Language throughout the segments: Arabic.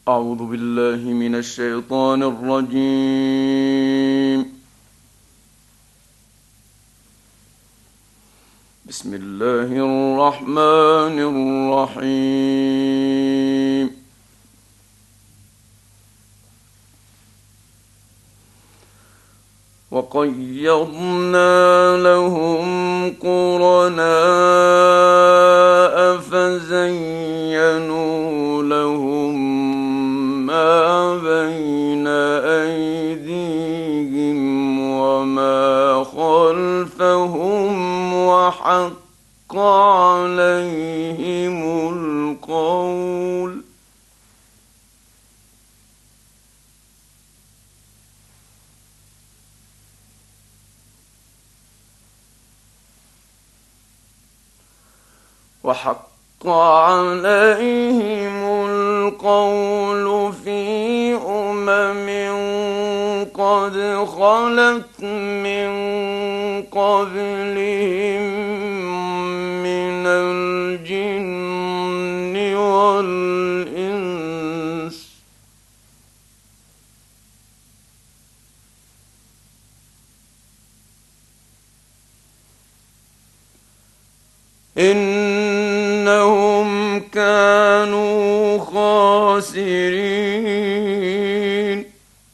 أعوذ بالله من الشيطان الرجيم. بسم الله الرحمن الرحيم. وقيضنا لهم قرناء فزينوا لهم ما بين أيديهم وما خلفهم وحق عليهم القول في قد خلت من قبلهم من الجن والإنس إنهم كانوا خاسرين.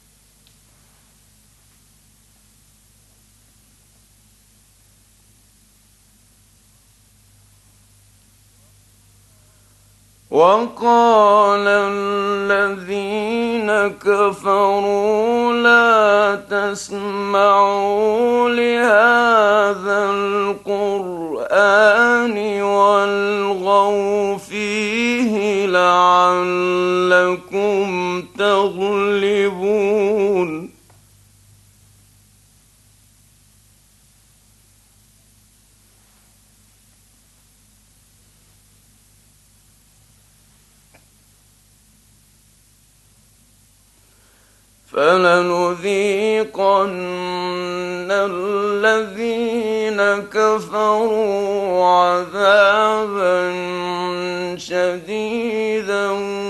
وقال الذين كفروا لا تسمعوا لهذا القرآن والغوا فيه لعلكم تغلبون. فلنذيقن الذين كفروا عذابا شديدا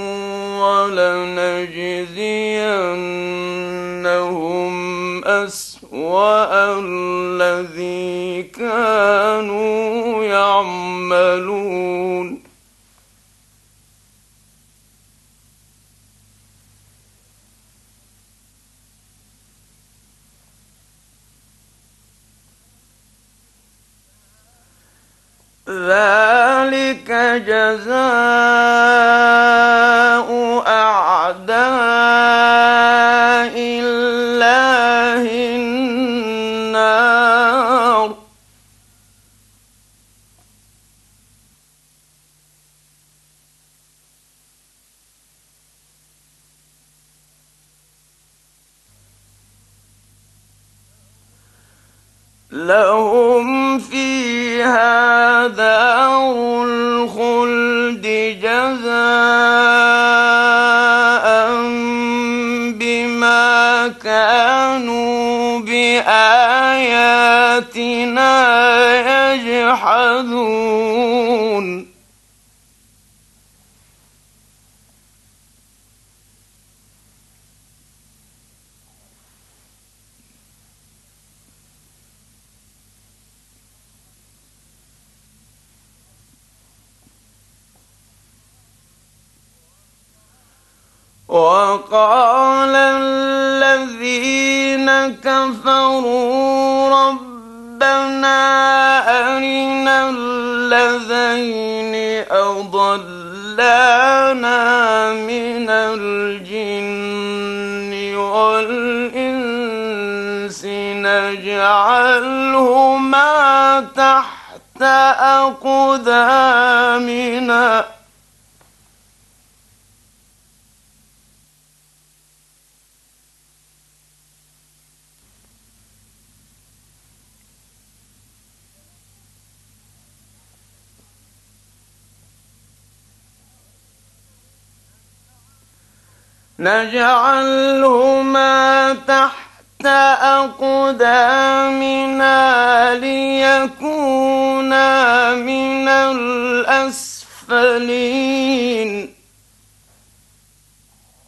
ولنجزينهم أسوأ الذي كانوا يعملون. ذلك جزاء أعداء الله النار. لهم فيها دار الخلد جزاء بما كانوا بآياتنا يجحدون. وقال الذين كفروا ربنا أرنا الذين أضلانا من الجن والإنس نجعلهما تحت أقدامنا ليكونا من الأسفلين.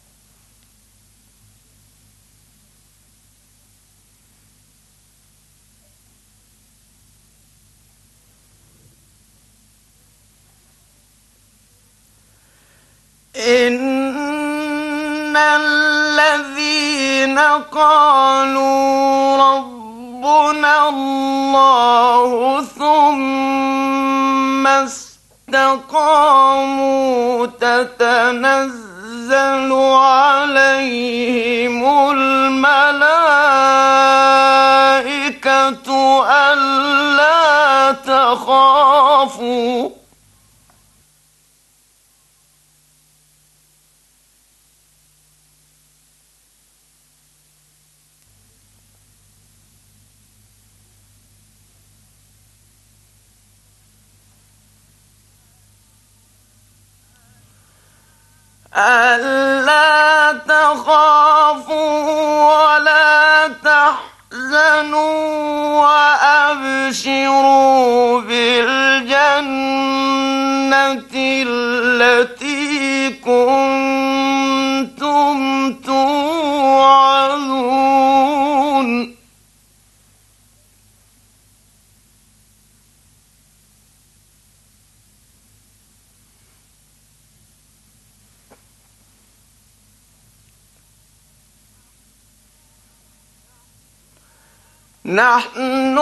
إن الذين قالوا ربنا الله ثم استقاموا تتنزل عليهم الملائكة ألا تخافوا ولا تحزنوا وأبشروا بالجنة التي كنتم توعدون نحن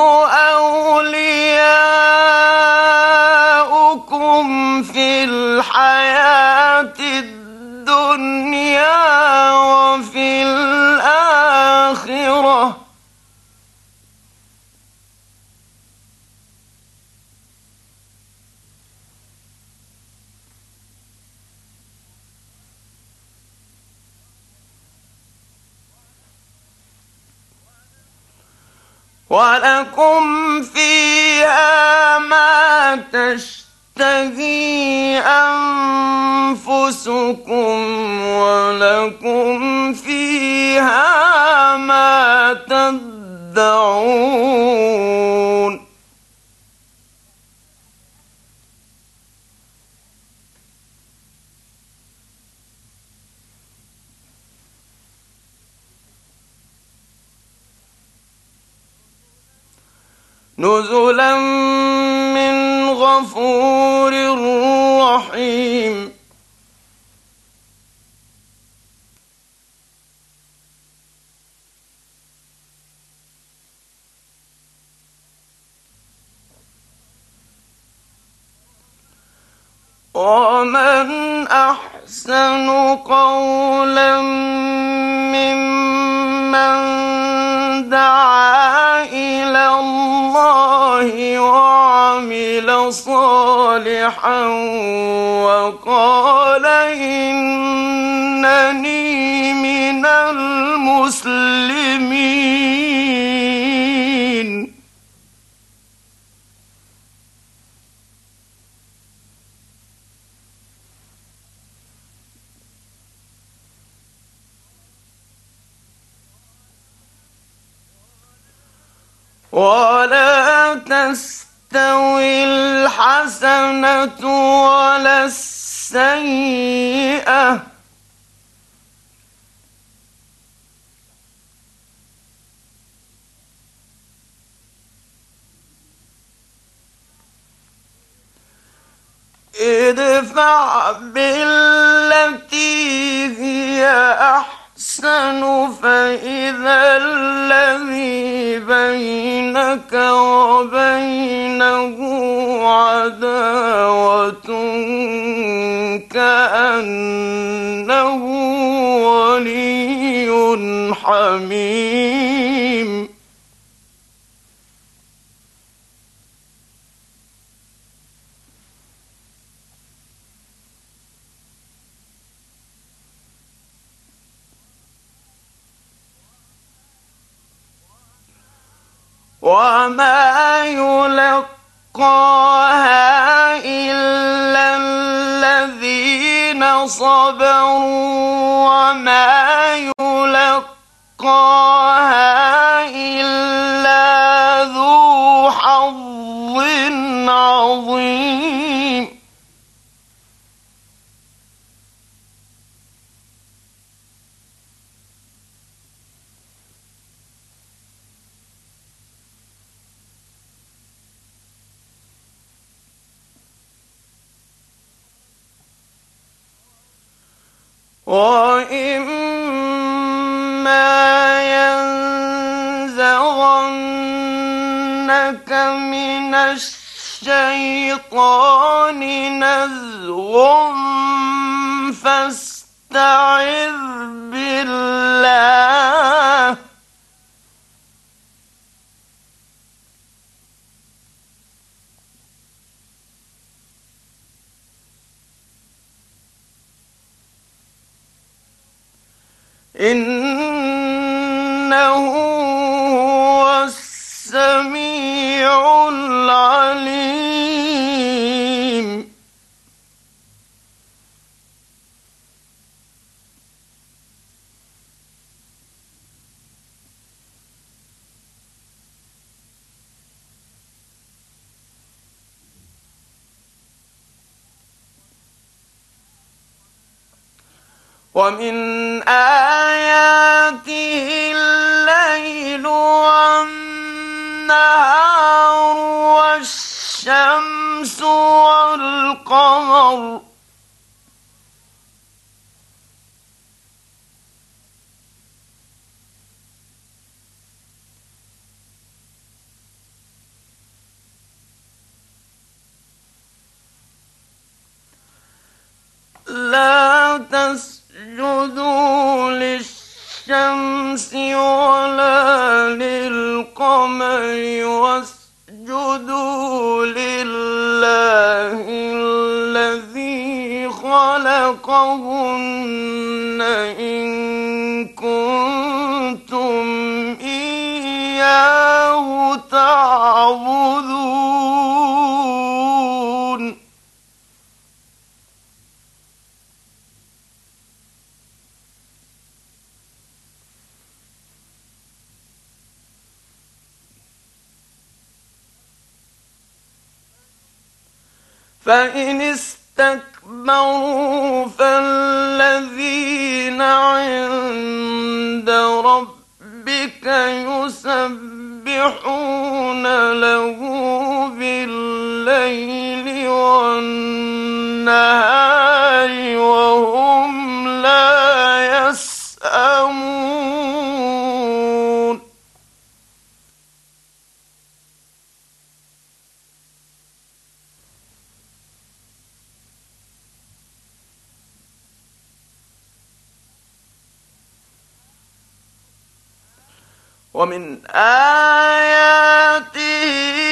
أولياؤكم في الحياة الدنيا وفي الآخرة ولكم فيها ما تشتهي أنفسكم ولكم فيها ما تدعون نزلا من غفور رحيم ومن أحسن قولا ممن دعا إلى الله وعمل صالحا وقال إنني من المسلمين ولا تستوي الحسنة ولا السيئة ادفع بالتي هي أحسن فإذا الذي بينك وبينه عداوة كأنه ولي حميم وما يلقاها إلا الذين صبروا وما يلقاها إلا ذو حظ عظيم وإما ينزغنك من الشيطان نزغ فاستعذ بالله إنه هو السميع العليم ومن آياته الليل والنهار والشمس والقمر لا تسجدوا للشمس ولا للقمر واسجدوا لله الذي خلقهن إن كنتم إياه تعبدون فإن استكبروا فالذين عند ربك يسبحون له بالليل والنهار وهم لا يسأمون ومن آياته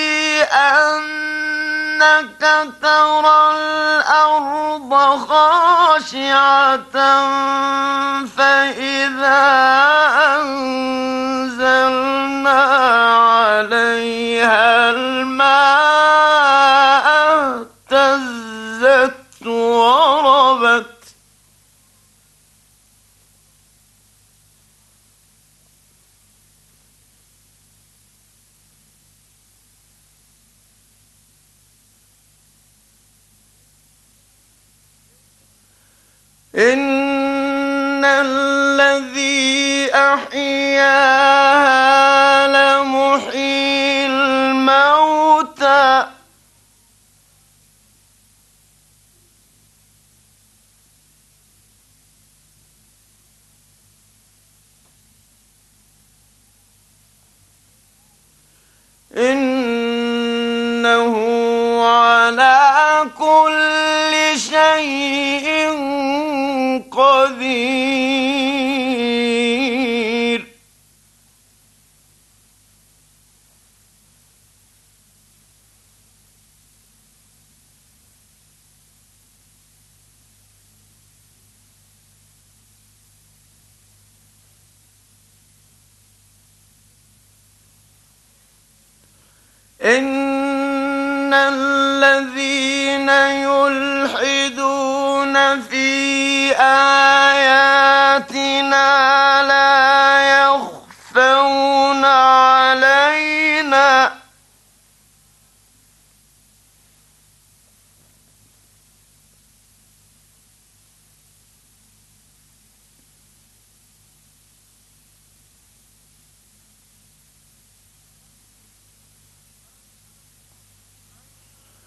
أنك ترى الأرض خاشعة فإذا أنزلنا عليها الماء اهتزت وربت إن الذي أحياها لمحيي الموتى إنه على كل شيء قدير إن الذين يلحدون في آياتنا لا يخفون علينا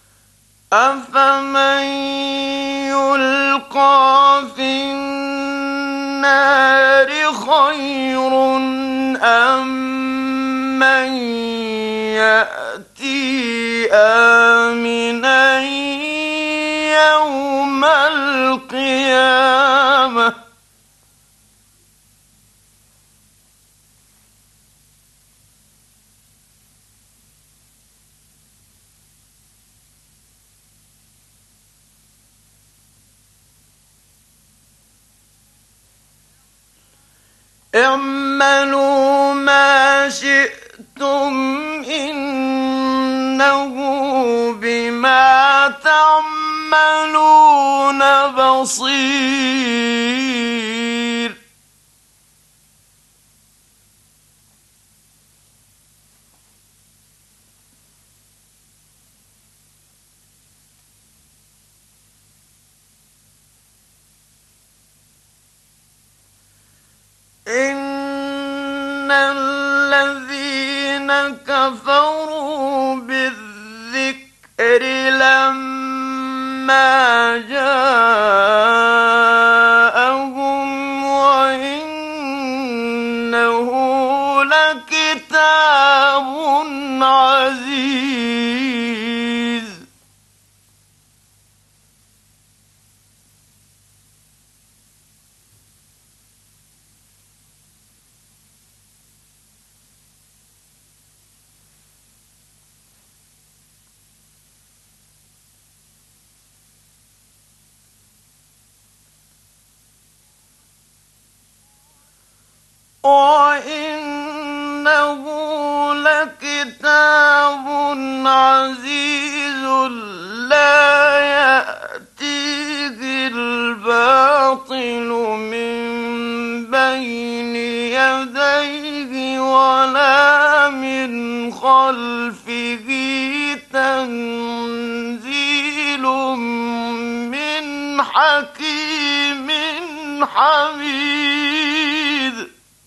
أفمن يلقى في النَّارِ خَيْرٌ أَم مَّن يَأْتِي آمِنًا يَوْمَ الْقِيَامَةِ اعْمَلُوا مَا شِئْتُمْ إِنَّهُ بِمَا تَعْمَلُونَ بَصِيرٌ إِنَّ الَّذِينَ كَفَرُوا بِالذِّكْرِ لَمَّا جَاءَهُمْ وَإِنَّهُ لَكِتَابٌ عَزِيزٌ وَإِنَّهُ لَكِتَابٌ عَزِيزٌ لَّا يَأْتِيهِ الْبَاطِلُ مِن بَيْنِ يَدَيْهِ وَلَا مِنْ خَلْفِهِ تَنزِيلٌ مِّنْ حَكِيمٍ حَمِيدٍ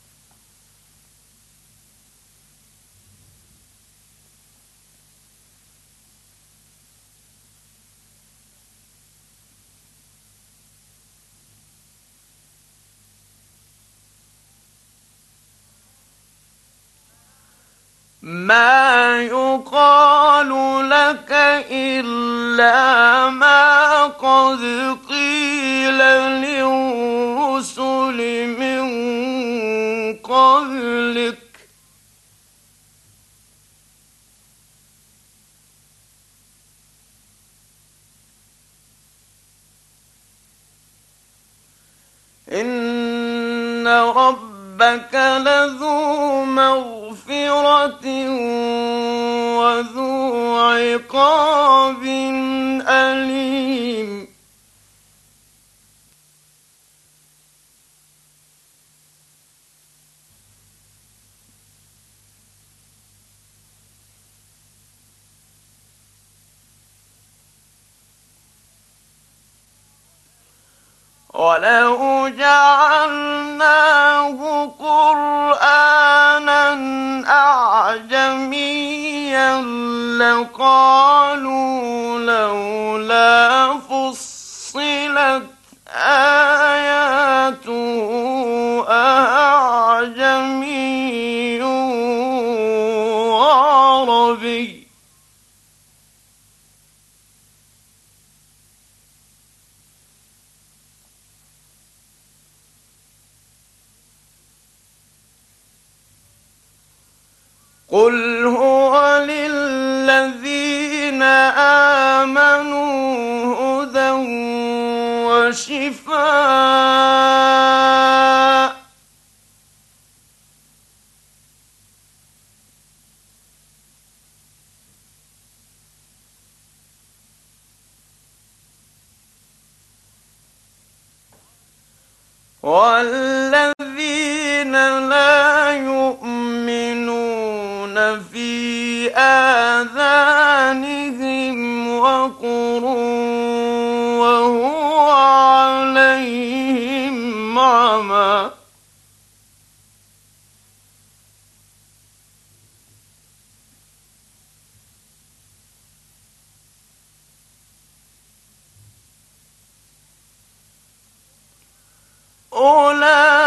مَا يُقَالُ لَكَ إِلَّا مَا قَدْ قِيلَ لِلرُّسُلِ مِن قَبْلِكَ ۚ إِنَّ رَبَّكَ لَذُو مَغْفِرَةٍ وَذُو عِقَابٍ أَلِيمٍ وَلَوْ جَعَلْنَاهُ قُرْآنًا أَعْجَمِيًّا لَّقَالُوا لَوْلَا فُصِّلَتْ آيَاتُهُ أَأَعْجَمِيٌّ وَعَرَبِيٌّ ۗ قُلْ هُوَ لِلَّذِينَ آمَنُوا هُدًى وَشِفَاءٌ ۖ وَالَّذِينَ لَا يُؤْمِنُونَ فِي آذَانِهِمْ وَقْرٌ وَهُوَ عَلَيْهِمْ عَمًى أُولَٰئِكَ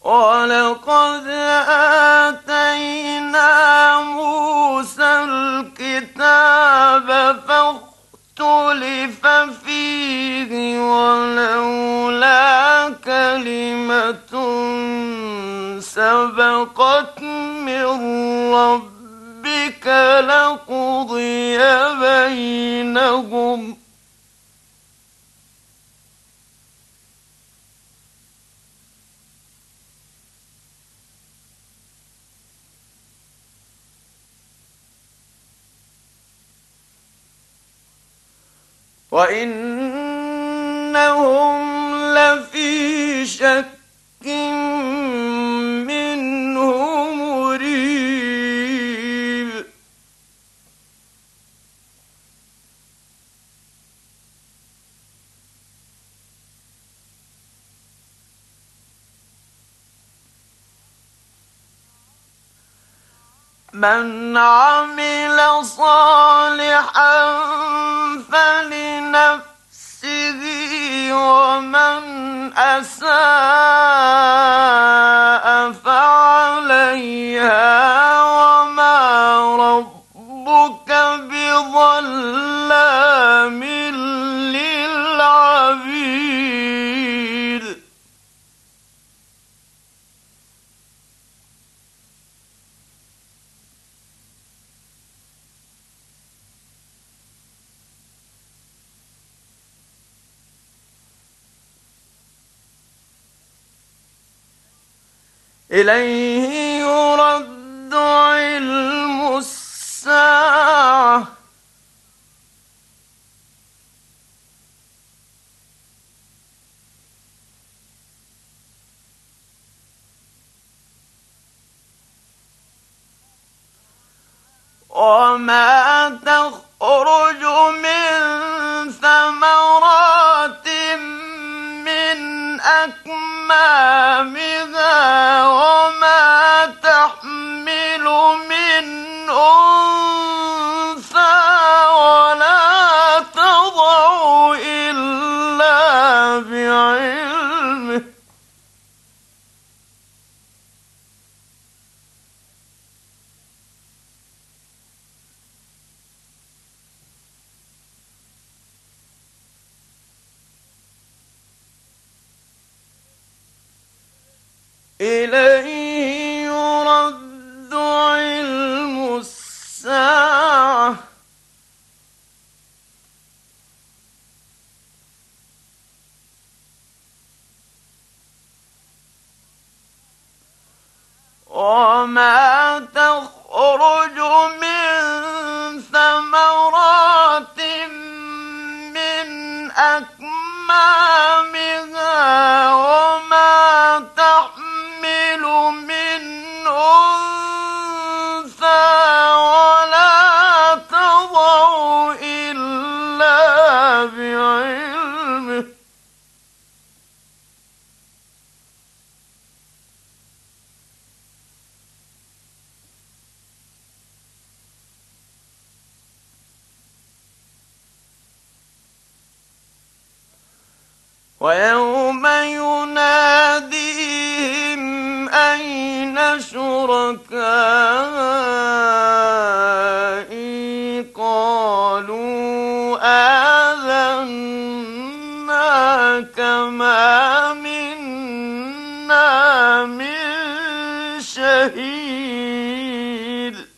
وَلَقَدْ آتَيْنَا مُوسَى الْكِتَابَ فَاخْتُلِفَ فِيهِ وَلَوْلَا كَلِمَةٌ سَبَقَتْ مِن رَّبِّكَ لَقُضِيَ بَيْنَهُمْ وَإِنَّهُمْ لَفِي شَكٍّ مِّنْهُ مُرِيبٍ مَنْ عَمِلَ صَالِحًا فَلِنَفْسِهِ وَمَنْ أَسَاءَ فَعَلَيْهَا وَمَا رَبُّكَ بِظَلَّامٍ لِّلْعَبِيدِ إِلَيْهِ يُرَدُّ عِلْمُ السَّاعَةِ وَمَا تَخْرُجُ مِن ثَمَرَاتٍ مِّنْ أَكْمَامِهَا وَمَا تَحْمِلُ مِنْ أُنثَىٰ وَلَا تَضَعُ إِلَّا بِعِلْمِهِ إِلَيْهِ يُرَدُّ عِلْمُ السَّاعَةِ وَمَا تَخْرُجُ مِن ثَمَرَاتٍ مِّنْ أَكْمَامِهَا وَمَا تَحْمِلُ مِنْ أُنثَىٰ وَلَا تَضَعُ إِلَّا بِعِلْمِهِ وَيَوْمَ يُنَادِيهِمْ أَيْنَ شُرَكَائِي قَالُوا آذَنَّاكَ مَا مِنَّا مِن شَهِيدٍ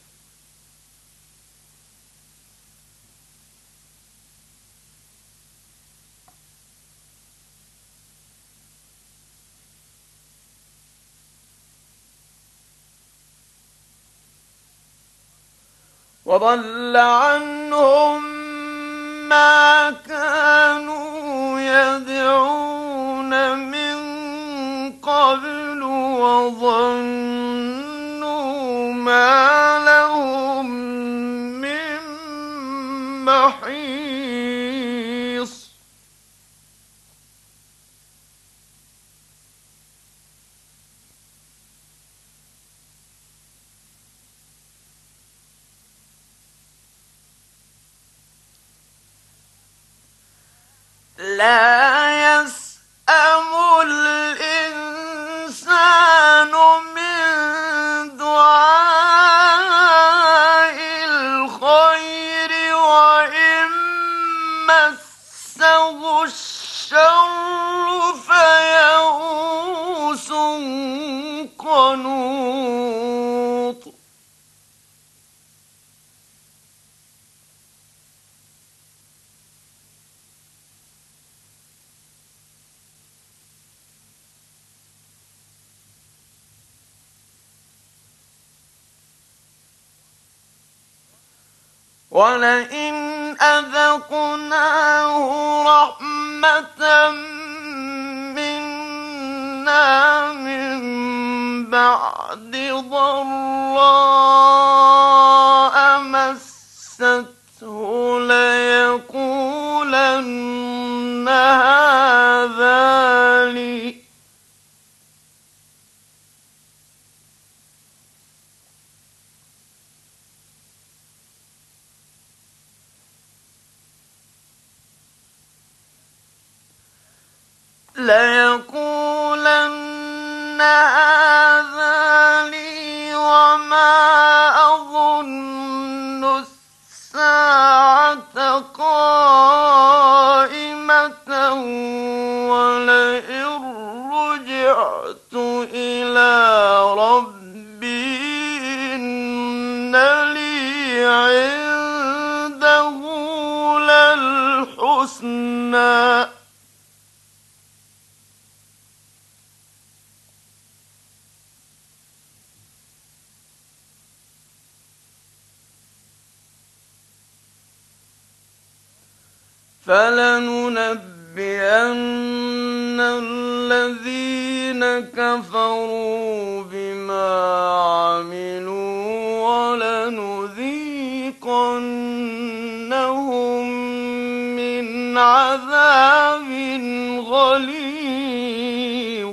وَضَلَّ عَنْهُم مَّا كَانُوا يَدْعُونَ مِن قَبْلُ وَظَنُّوا مَا لَهُم مِّن مَّحِيصٍ لَا يَسْأَمُ الْإِنسَانُ لوط ولئن أذقناه رحمة منا من بعد ضراء مسته ليقولن هذا لي وما أظن الساعة قائمة ولئن رجعت إلى ربي إن لي عنده للحسنى فلننبئن الذين كفروا بما عملوا ولنذيقنهم من عذاب غليظ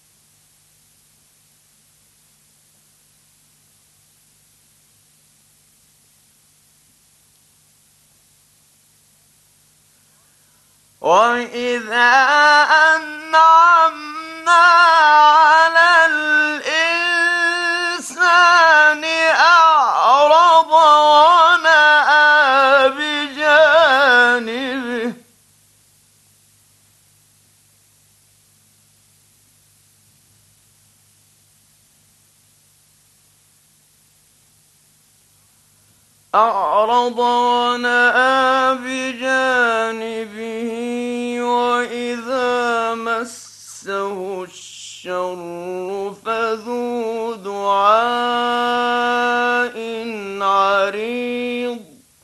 وَإِذَا أَنْعَمْنَا عَلَى الْإِنسَانِ أَعْرَضَ وَنَأَىٰ بِجَانِبِهِ وَإِذَا مَسَّهُ الشَّرُّ فَذُو دُعَاءٍ عَرِيضٍ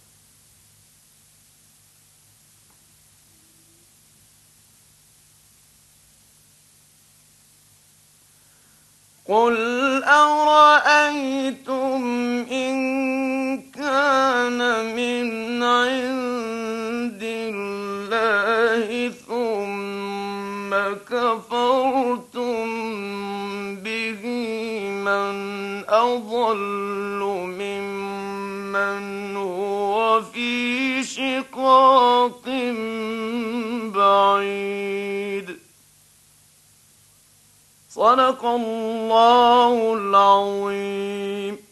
قُلْ أَرَأَيْتُمْ إِن كَانَ مِنْ عِندِ اللَّهِ ثُمَّ كَفَرْتُم بِهِ مَنْ أَضَلُّ مِمَّنْ هُوَ فِي شِقَاقٍ بَعِيدٍ صدق الله العظيم.